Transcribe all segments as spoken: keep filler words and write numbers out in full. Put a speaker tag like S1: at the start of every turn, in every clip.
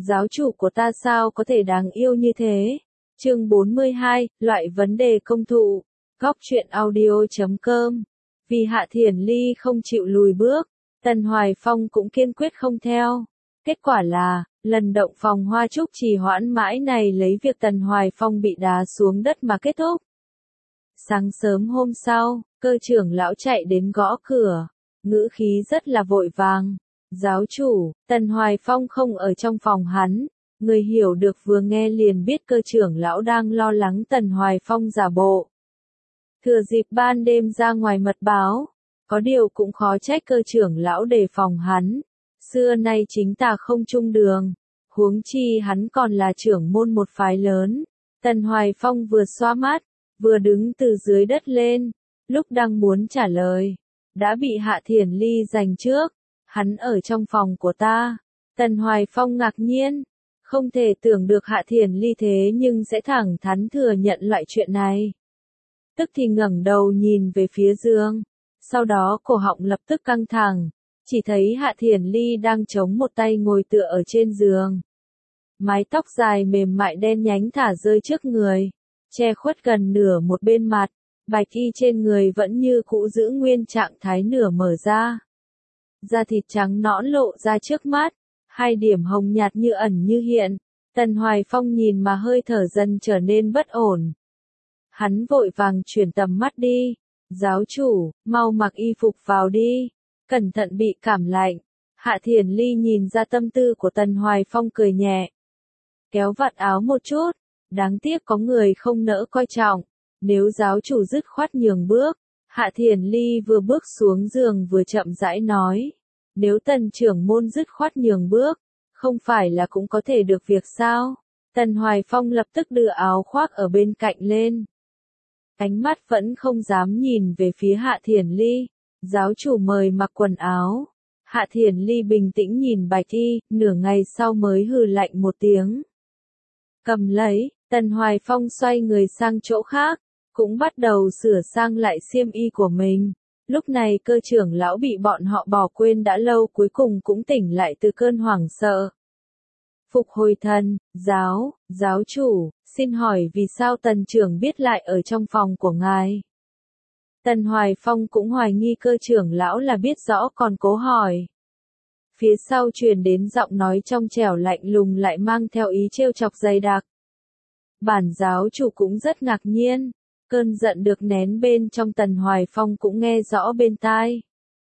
S1: giáo chủ của ta sao có thể đáng yêu như thế? Chương bốn mươi hai, loại vấn đề công thụ. Góc truyện audio chấm com. Vì Hạ Thiển Ly không chịu lùi bước, Tần Hoài Phong cũng kiên quyết không theo. Kết quả là, lần động phòng hoa trúc trì hoãn mãi này lấy việc Tần Hoài Phong bị đá xuống đất mà kết thúc. Sáng sớm hôm sau, cơ trưởng lão chạy đến gõ cửa, ngữ khí rất là vội vàng. Giáo chủ, Tần Hoài Phong không ở trong phòng hắn, người hiểu được vừa nghe liền biết cơ trưởng lão đang lo lắng Tần Hoài Phong giả bộ. Thừa dịp ban đêm ra ngoài mật báo, có điều cũng khó trách cơ trưởng lão đề phòng hắn. Xưa nay chính tà không chung đường, huống chi hắn còn là trưởng môn một phái lớn. Tần Hoài Phong vừa xoa mắt, vừa đứng từ dưới đất lên, lúc đang muốn trả lời, đã bị Hạ Thiển Ly giành trước. Hắn ở trong phòng của ta. Tần Hoài Phong ngạc nhiên, không thể tưởng được Hạ Thiển Ly thế nhưng sẽ thẳng thắn thừa nhận loại chuyện này. Tức thì ngẩng đầu nhìn về phía giường, sau đó cổ họng lập tức căng thẳng, chỉ thấy Hạ Thiển Ly đang chống một tay ngồi tựa ở trên giường. Mái tóc dài mềm mại đen nhánh thả rơi trước người, che khuất gần nửa một bên mặt, bạch y trên người vẫn như cũ giữ nguyên trạng thái nửa mở ra. Da thịt trắng nõn lộ ra trước mắt, hai điểm hồng nhạt như ẩn như hiện. Tần Hoài Phong nhìn mà hơi thở dần trở nên bất ổn. Hắn vội vàng chuyển tầm mắt đi. Giáo chủ, mau mặc y phục vào đi, cẩn thận bị cảm lạnh. Hạ Thiển Ly nhìn ra tâm tư của Tần Hoài Phong cười nhẹ. Kéo vạt áo một chút, đáng tiếc có người không nỡ coi trọng. Nếu giáo chủ dứt khoát nhường bước. Hạ Thiển Ly vừa bước xuống giường vừa chậm rãi nói. Nếu Tần trưởng môn dứt khoát nhường bước, không phải là cũng có thể được việc sao? Tần Hoài Phong lập tức đưa áo khoác ở bên cạnh lên. Ánh mắt vẫn không dám nhìn về phía Hạ Thiển Ly. Giáo chủ mời mặc quần áo. Hạ Thiển Ly bình tĩnh nhìn bạch y, nửa ngày sau mới hừ lạnh một tiếng. Cầm lấy, Tần Hoài Phong xoay người sang chỗ khác, cũng bắt đầu sửa sang lại xiêm y của mình. Lúc này cơ trưởng lão bị bọn họ bỏ quên đã lâu cuối cùng cũng tỉnh lại từ cơn hoảng sợ. Phục hồi thần, giáo, giáo chủ, xin hỏi vì sao Tần trưởng biết lại ở trong phòng của ngài? Tần Hoài Phong cũng hoài nghi cơ trưởng lão là biết rõ còn cố hỏi. Phía sau truyền đến giọng nói trong trẻo lạnh lùng lại mang theo ý trêu chọc dày đặc. Bản giáo chủ cũng rất ngạc nhiên. Cơn giận được nén bên trong Tần Hoài Phong cũng nghe rõ bên tai.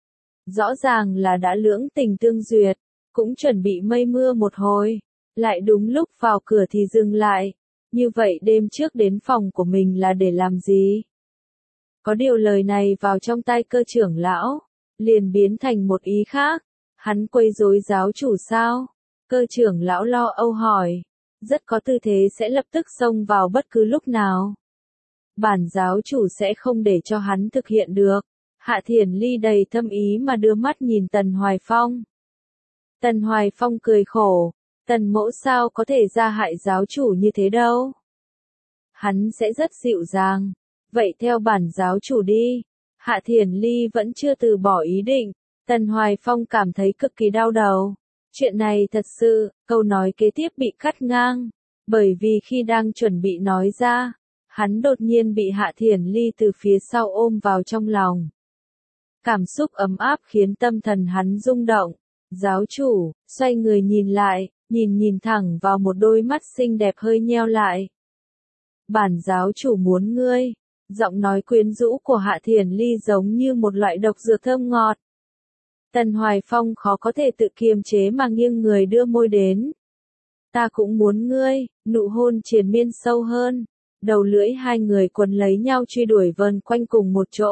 S1: Rõ ràng là đã lưỡng tình tương duyệt, cũng chuẩn bị mây mưa một hồi, lại đúng lúc vào cửa thì dừng lại. Như vậy đêm trước đến phòng của mình là để làm gì? Có điều lời này vào trong tai cơ trưởng lão, liền biến thành một ý khác. Hắn quấy rối giáo chủ sao? Cơ trưởng lão lo âu hỏi, rất có tư thế sẽ lập tức xông vào bất cứ lúc nào. Bản giáo chủ sẽ không để cho hắn thực hiện được. Hạ Thiển Ly đầy thâm ý mà đưa mắt nhìn Tần Hoài Phong. Tần Hoài Phong cười khổ, Tần mỗ sao có thể ra hại giáo chủ như thế đâu. Hắn sẽ rất dịu dàng. Vậy theo bản giáo chủ đi. Hạ Thiển Ly vẫn chưa từ bỏ ý định. Tần Hoài Phong cảm thấy cực kỳ đau đầu. Chuyện này thật sự, câu nói kế tiếp bị cắt ngang. Bởi vì khi đang chuẩn bị nói ra, hắn đột nhiên bị Hạ Thiển Ly từ phía sau ôm vào trong lòng. Cảm xúc ấm áp khiến tâm thần hắn rung động. Giáo chủ, xoay người nhìn lại, nhìn nhìn thẳng vào một đôi mắt xinh đẹp hơi nheo lại. Bản giáo chủ muốn ngươi. Giọng nói quyến rũ của Hạ Thiển Ly giống như một loại độc dược thơm ngọt. Tần Hoài Phong khó có thể tự kiềm chế mà nghiêng người đưa môi đến. Ta cũng muốn ngươi, nụ hôn triền miên sâu hơn. Đầu lưỡi hai người quấn lấy nhau truy đuổi vờn quanh cùng một chỗ.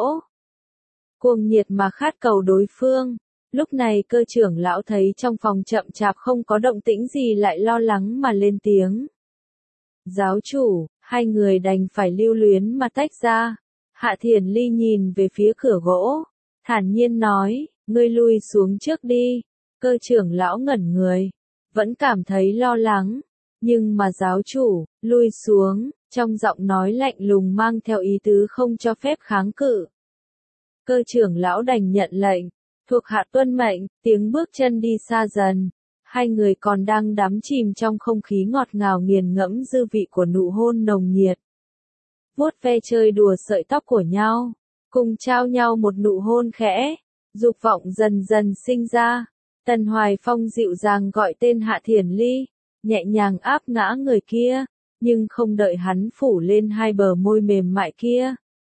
S1: Cuồng nhiệt mà khát cầu đối phương. Lúc này cơ trưởng lão thấy trong phòng chậm chạp không có động tĩnh gì lại lo lắng mà lên tiếng. Giáo chủ, hai người đành phải lưu luyến mà tách ra. Hạ Thiển Ly nhìn về phía cửa gỗ, thản nhiên nói, ngươi lui xuống trước đi. Cơ trưởng lão ngẩn người, vẫn cảm thấy lo lắng. Nhưng mà giáo chủ, lui xuống, trong giọng nói lạnh lùng mang theo ý tứ không cho phép kháng cự. Cơ trưởng lão đành nhận lệnh, thuộc hạ tuân mệnh, tiếng bước chân đi xa dần. Hai người còn đang đắm chìm trong không khí ngọt ngào nghiền ngẫm dư vị của nụ hôn nồng nhiệt. Vuốt ve chơi đùa sợi tóc của nhau, cùng trao nhau một nụ hôn khẽ, dục vọng dần dần sinh ra. Tần Hoài Phong dịu dàng gọi tên Hạ Thiển Ly, nhẹ nhàng áp ngã người kia, nhưng không đợi hắn phủ lên hai bờ môi mềm mại kia.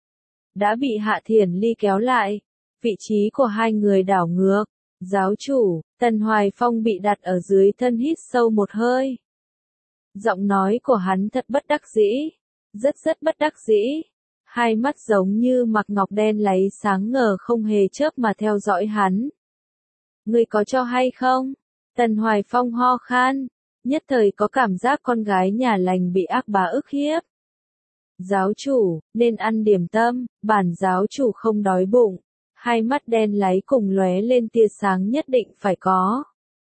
S1: Đã bị Hạ Thiển Ly kéo lại, vị trí của hai người đảo ngược. Giáo chủ, Tần Hoài Phong bị đặt ở dưới thân hít sâu một hơi. Giọng nói của hắn thật bất đắc dĩ, rất rất bất đắc dĩ. Hai mắt giống như mặc ngọc đen láy sáng ngời không hề chớp mà theo dõi hắn. Ngươi có cho hay không? Tần Hoài Phong ho khan, nhất thời có cảm giác con gái nhà lành bị ác bá ức hiếp. Giáo chủ, nên ăn điểm tâm, bản giáo chủ không đói bụng. Hai mắt đen láy cùng lóe lên tia sáng nhất định phải có.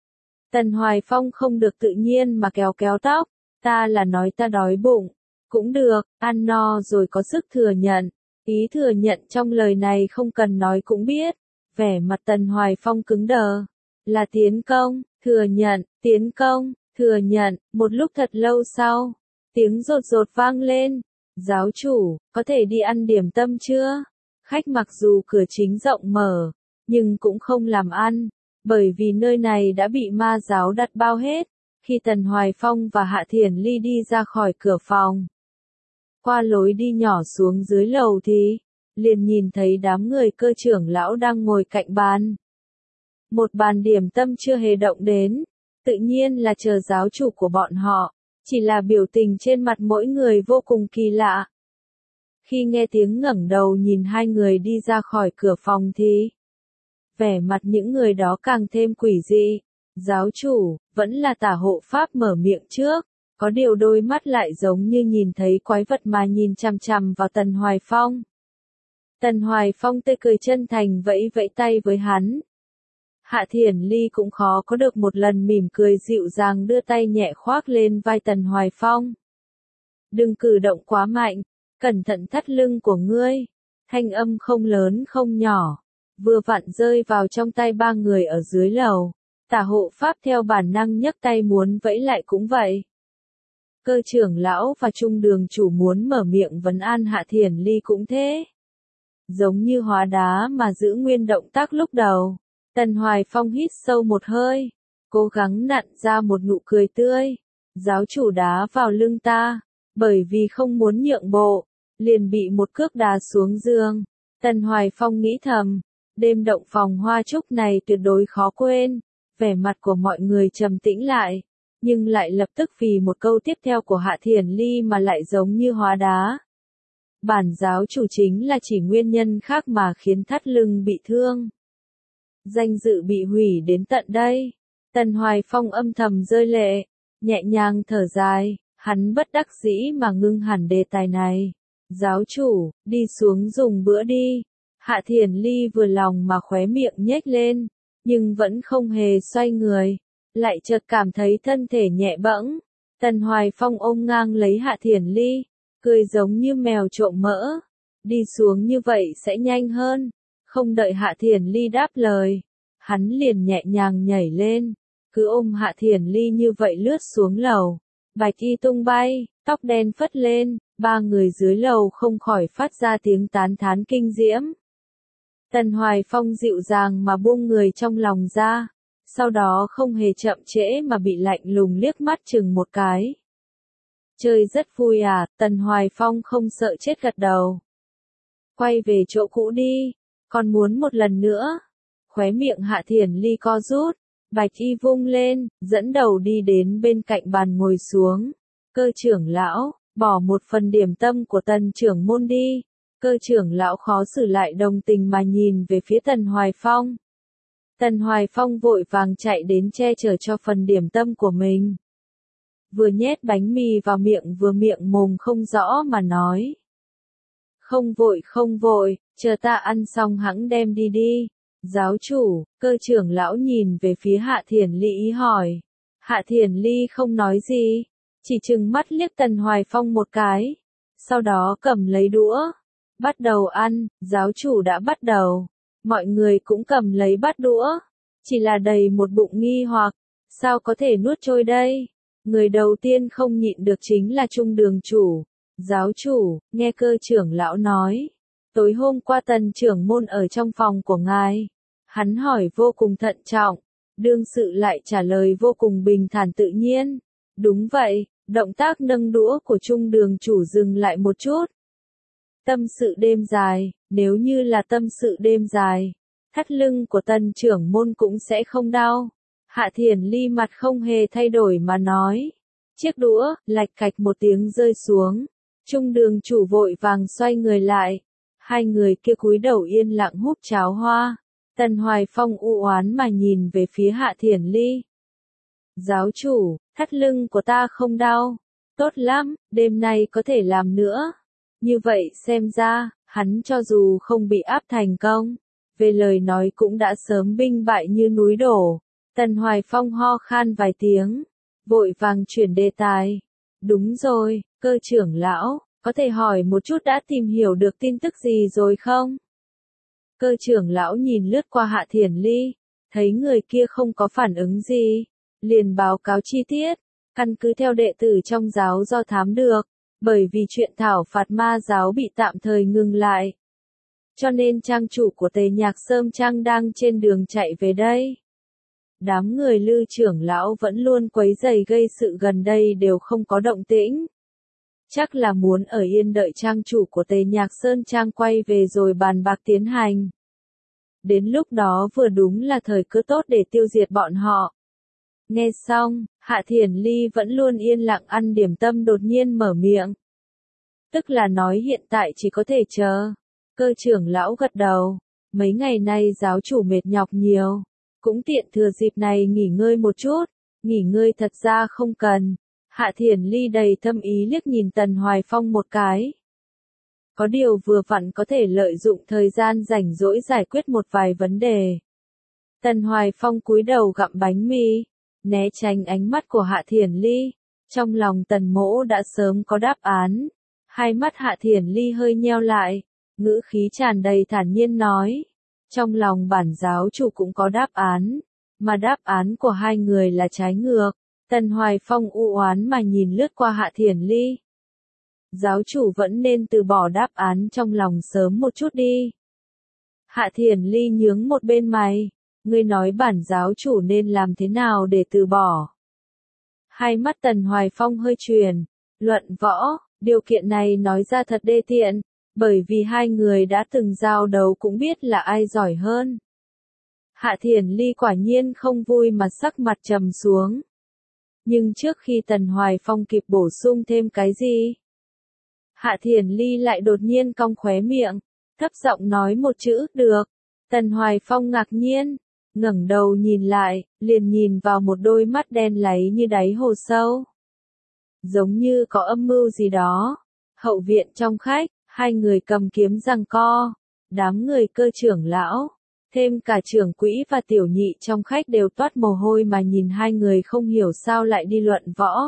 S1: Tần Hoài Phong không được tự nhiên mà kéo kéo tóc, ta là nói ta đói bụng. Cũng được, ăn no rồi có sức thừa nhận. Ý thừa nhận trong lời này không cần nói cũng biết. Vẻ mặt Tần Hoài Phong cứng đờ. Là tiến công, thừa nhận, tiến công, thừa nhận. Một lúc thật lâu sau, tiếng rột rột vang lên. Giáo chủ, có thể đi ăn điểm tâm chưa? Khách mặc dù cửa chính rộng mở, nhưng cũng không làm ăn, bởi vì nơi này đã bị ma giáo đặt bao hết. Khi Tần Hoài Phong và Hạ Thiển Ly đi ra khỏi cửa phòng, qua lối đi nhỏ xuống dưới lầu thì, liền nhìn thấy đám người cơ trưởng lão đang ngồi cạnh bàn. Một bàn điểm tâm chưa hề động đến, tự nhiên là chờ giáo chủ của bọn họ, chỉ là biểu tình trên mặt mỗi người vô cùng kỳ lạ. Khi nghe tiếng ngẩng đầu nhìn hai người đi ra khỏi cửa phòng thì, vẻ mặt những người đó càng thêm quỷ dị. Giáo chủ, vẫn là Tả hộ pháp mở miệng trước, có điều đôi mắt lại giống như nhìn thấy quái vật mà nhìn chằm chằm vào Tần Hoài Phong. Tần Hoài Phong tươi cười chân thành vẫy vẫy tay với hắn. Hạ Thiển Ly cũng khó có được một lần mỉm cười dịu dàng đưa tay nhẹ khoác lên vai Tần Hoài Phong. Đừng cử động quá mạnh, cẩn thận thắt lưng của ngươi. Thanh âm không lớn không nhỏ, vừa vặn rơi vào trong tay ba người ở dưới lầu. Tả hộ pháp theo bản năng nhấc tay muốn vẫy lại cũng vậy. Cơ trưởng lão và trung đường chủ muốn mở miệng vấn an Hạ Thiển Ly cũng thế. Giống như hóa đá mà giữ nguyên động tác lúc đầu. Tần Hoài Phong hít sâu một hơi, cố gắng nặn ra một nụ cười tươi. Giáo chủ đá vào lưng ta, bởi vì không muốn nhượng bộ, liền bị một cước đá xuống giường. Tần Hoài Phong nghĩ thầm, đêm động phòng hoa trúc này tuyệt đối khó quên. Vẻ mặt của mọi người trầm tĩnh lại, nhưng lại lập tức vì một câu tiếp theo của Hạ Thiển Ly mà lại giống như hóa đá. Bản giáo chủ chính là chỉ nguyên nhân khác mà khiến thắt lưng bị thương. Danh dự bị hủy đến tận đây. Tần Hoài Phong âm thầm rơi lệ, nhẹ nhàng thở dài, hắn bất đắc dĩ mà ngưng hẳn đề tài này. Giáo chủ, đi xuống dùng bữa đi. Hạ Thiển Ly vừa lòng mà khóe miệng nhếch lên, nhưng vẫn không hề xoay người, lại chợt cảm thấy thân thể nhẹ bẫng. Tần Hoài Phong ôm ngang lấy Hạ Thiển Ly, cười giống như mèo trộm mỡ. Đi xuống như vậy sẽ nhanh hơn. Không đợi Hạ Thiển Ly đáp lời, hắn liền nhẹ nhàng nhảy lên, cứ ôm Hạ Thiển Ly như vậy lướt xuống lầu. Bạch y tung bay, tóc đen phất lên, ba người dưới lầu không khỏi phát ra tiếng tán thán kinh diễm. Tần Hoài Phong dịu dàng mà buông người trong lòng ra, sau đó không hề chậm trễ mà bị lạnh lùng liếc mắt chừng một cái. Chơi rất vui à, Tần Hoài Phong không sợ chết gật đầu. Quay về chỗ cũ đi, còn muốn một lần nữa. Khóe miệng Hạ Thiển Ly co rút, bạch y vung lên, dẫn đầu đi đến bên cạnh bàn ngồi xuống. Cơ trưởng lão, bỏ một phần điểm tâm của Tần trưởng môn đi. Cơ trưởng lão khó xử lại đồng tình mà nhìn về phía Tần Hoài Phong. Tần Hoài Phong vội vàng chạy đến che chở cho phần điểm tâm của mình. Vừa nhét bánh mì vào miệng vừa miệng mồm không rõ mà nói. Không vội không vội, chờ ta ăn xong hẵng đem đi đi. Giáo chủ, cơ trưởng lão nhìn về phía Hạ Thiển Ly ý hỏi. Hạ Thiển Ly không nói gì, chỉ trừng mắt liếc Tần Hoài Phong một cái. Sau đó cầm lấy đũa, bắt đầu ăn. Giáo chủ đã bắt đầu, mọi người cũng cầm lấy bát đũa, chỉ là đầy một bụng nghi hoặc. sao có thể nuốt trôi đây? Người đầu tiên không nhịn được chính là Trung Đường chủ. Giáo chủ, nghe Cơ trưởng lão nói. Tối hôm qua Tần trưởng môn ở trong phòng của ngài. Hắn hỏi vô cùng thận trọng. Đương sự lại trả lời vô cùng bình thản tự nhiên. Đúng vậy, động tác nâng đũa của Trung Đường chủ dừng lại một chút. Tâm sự đêm dài, nếu như là tâm sự đêm dài, thắt lưng của Tần trưởng môn cũng sẽ không đau. Hạ Thiền Ly mặt không hề thay đổi mà nói. Chiếc đũa, lạch cạch một tiếng rơi xuống. Trung Đường chủ vội vàng xoay người lại. Hai người kia cúi đầu yên lặng húp cháo hoa. Tần Hoài Phong u oán mà nhìn về phía Hạ Thiền Ly. Giáo chủ, thắt lưng của ta không đau. Tốt lắm, đêm nay có thể làm nữa. Như vậy xem ra, hắn cho dù không bị áp thành công, về lời nói cũng đã sớm binh bại như núi đổ. Tần Hoài Phong ho khan vài tiếng, vội vàng chuyển đề tài. Đúng rồi, Cơ trưởng lão, có thể hỏi một chút đã tìm hiểu được tin tức gì rồi không? Cơ trưởng lão nhìn lướt qua Hạ Thiền Ly, thấy người kia không có phản ứng gì, liền báo cáo chi tiết, căn cứ theo đệ tử trong giáo do thám được, bởi vì chuyện thảo phạt ma giáo bị tạm thời ngừng lại. Cho nên trang chủ của Tề Nhạc Sơm Trang đang trên đường chạy về đây. Đám người Lư trưởng lão vẫn luôn quấy rầy gây sự gần đây đều không có động tĩnh. Chắc là muốn ở yên đợi trang chủ của Tề Nhạc Sơn Trang quay về rồi bàn bạc tiến hành. Đến lúc đó vừa đúng là thời cơ tốt để tiêu diệt bọn họ. Nghe xong, Hạ Thiền Ly vẫn luôn yên lặng ăn điểm tâm đột nhiên mở miệng. Tức là nói hiện tại chỉ có thể chờ. Cơ trưởng lão gật đầu. Mấy ngày nay giáo chủ mệt nhọc nhiều. Cũng tiện thừa dịp này nghỉ ngơi một chút. Nghỉ ngơi thật ra không cần. Hạ Thiền Ly đầy thâm ý liếc nhìn Tần Hoài Phong một cái. Có điều vừa vặn có thể lợi dụng thời gian rảnh rỗi giải quyết một vài vấn đề. Tần Hoài Phong cúi đầu gặm bánh mì, né tránh ánh mắt của Hạ Thiền Ly. Trong lòng Tần Mỗ đã sớm có đáp án. Hai mắt Hạ Thiền Ly hơi nheo lại, ngữ khí tràn đầy thản nhiên nói. Trong lòng bản giáo chủ cũng có đáp án, mà đáp án của hai người là trái ngược. Tần Hoài Phong u oán mà nhìn lướt qua Hạ Thiền Ly. Giáo chủ vẫn nên từ bỏ đáp án trong lòng sớm một chút đi. Hạ Thiền Ly nhướng một bên mày. Ngươi nói bản giáo chủ nên làm thế nào để từ bỏ? Hai mắt Tần Hoài Phong hơi chuyển. Luận võ, điều kiện này nói ra thật đê tiện, bởi vì hai người đã từng giao đấu cũng biết là ai giỏi hơn. Hạ Thiền Ly quả nhiên không vui mà sắc mặt trầm xuống. Nhưng trước khi Tần Hoài Phong kịp bổ sung thêm cái gì, Hạ Thiền Ly lại đột nhiên cong khóe miệng, thấp giọng nói một chữ, được. Tần Hoài Phong ngạc nhiên, ngẩng đầu nhìn lại, liền nhìn vào một đôi mắt đen láy như đáy hồ sâu. Giống như có âm mưu gì đó. Hậu viện trong khách, hai người cầm kiếm giằng co, đám người Cơ trưởng lão, thêm cả trưởng quỹ và tiểu nhị trong khách đều toát mồ hôi mà nhìn hai người không hiểu sao lại đi luận võ.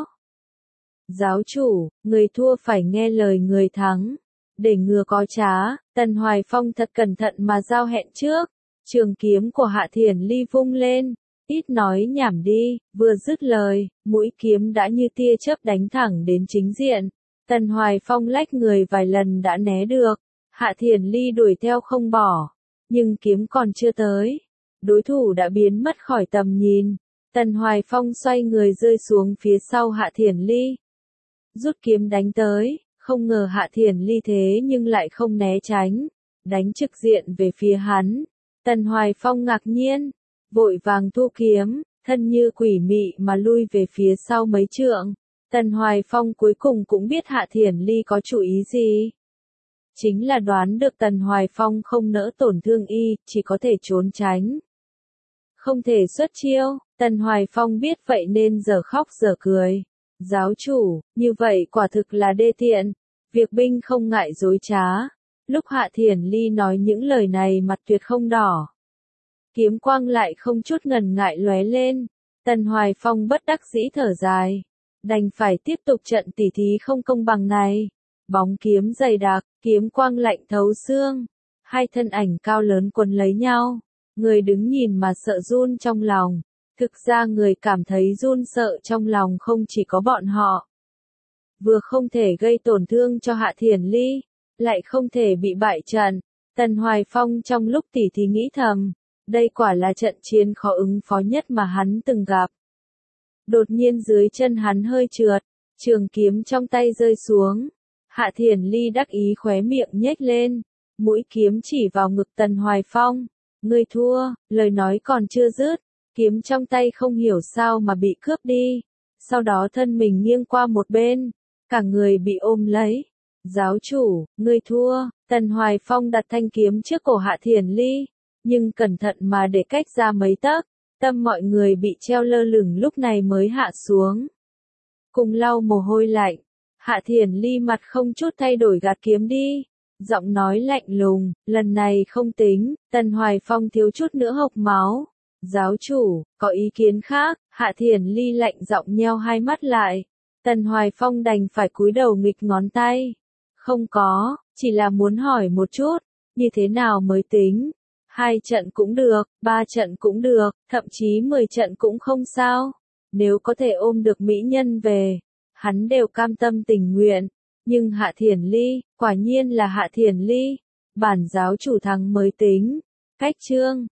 S1: Giáo chủ, người thua phải nghe lời người thắng. Để ngừa có trá, Tần Hoài Phong thật cẩn thận mà giao hẹn trước. Trường kiếm của Hạ Thiền Ly vung lên. Ít nói nhảm đi, vừa dứt lời, mũi kiếm đã như tia chớp đánh thẳng đến chính diện. Tần Hoài Phong lách người vài lần đã né được. Hạ Thiền Ly đuổi theo không bỏ. Nhưng kiếm còn chưa tới. Đối thủ đã biến mất khỏi tầm nhìn. Tần Hoài Phong xoay người rơi xuống phía sau Hạ Thiền Ly. Rút kiếm đánh tới, không ngờ Hạ Thiền Ly thế nhưng lại không né tránh. Đánh trực diện về phía hắn. Tần Hoài Phong ngạc nhiên, vội vàng thu kiếm, thân như quỷ mị mà lui về phía sau mấy trượng. Tần Hoài Phong cuối cùng cũng biết Hạ Thiền Ly có chủ ý gì. Chính là đoán được Tần Hoài Phong không nỡ tổn thương y, chỉ có thể trốn tránh. Không thể xuất chiêu, Tần Hoài Phong biết vậy nên giờ khóc giờ cười. Giáo chủ, như vậy quả thực là đê tiện. Việc binh không ngại dối trá. Lúc Hạ Thiền Ly nói những lời này mặt tuyệt không đỏ. Kiếm quang lại không chút ngần ngại lóe lên. Tần Hoài Phong bất đắc dĩ thở dài. Đành phải tiếp tục trận tỉ thí không công bằng này. Bóng kiếm dày đặc, kiếm quang lạnh thấu xương. Hai thân ảnh cao lớn quấn lấy nhau. Người đứng nhìn mà sợ run trong lòng. Thực ra người cảm thấy run sợ trong lòng không chỉ có bọn họ. Vừa không thể gây tổn thương cho Hạ Thiển Ly, lại không thể bị bại trận. Tần Hoài Phong trong lúc tỉ thí nghĩ thầm, đây quả là trận chiến khó ứng phó nhất mà hắn từng gặp. Đột nhiên dưới chân hắn hơi trượt, trường kiếm trong tay rơi xuống. Hạ Thiển Ly đắc ý khóe miệng nhếch lên, mũi kiếm chỉ vào ngực Tần Hoài Phong. Ngươi thua, lời nói còn chưa dứt, kiếm trong tay không hiểu sao mà bị cướp đi. Sau đó thân mình nghiêng qua một bên, cả người bị ôm lấy. Giáo chủ, ngươi thua. Tần Hoài Phong đặt thanh kiếm trước cổ Hạ Thiển Ly, nhưng cẩn thận mà để cách ra mấy tấc. Tâm mọi người bị treo lơ lửng lúc này mới hạ xuống. Cùng lau mồ hôi lạnh, Hạ Thiển Ly mặt không chút thay đổi gạt kiếm đi. Giọng nói lạnh lùng, lần này không tính. Tần Hoài Phong thiếu chút nữa hộc máu. Giáo chủ, có ý kiến khác? Hạ Thiển Ly lạnh giọng nheo hai mắt lại. Tần Hoài Phong đành phải cúi đầu nghịch ngón tay. Không có, chỉ là muốn hỏi một chút, như thế nào mới tính? Hai trận cũng được, ba trận cũng được, thậm chí mười trận cũng không sao. Nếu có thể ôm được mỹ nhân về, hắn đều cam tâm tình nguyện. Nhưng Hạ Thiển Ly, quả nhiên là Hạ Thiển Ly. Bản giáo chủ thắng mới tính. Cách chương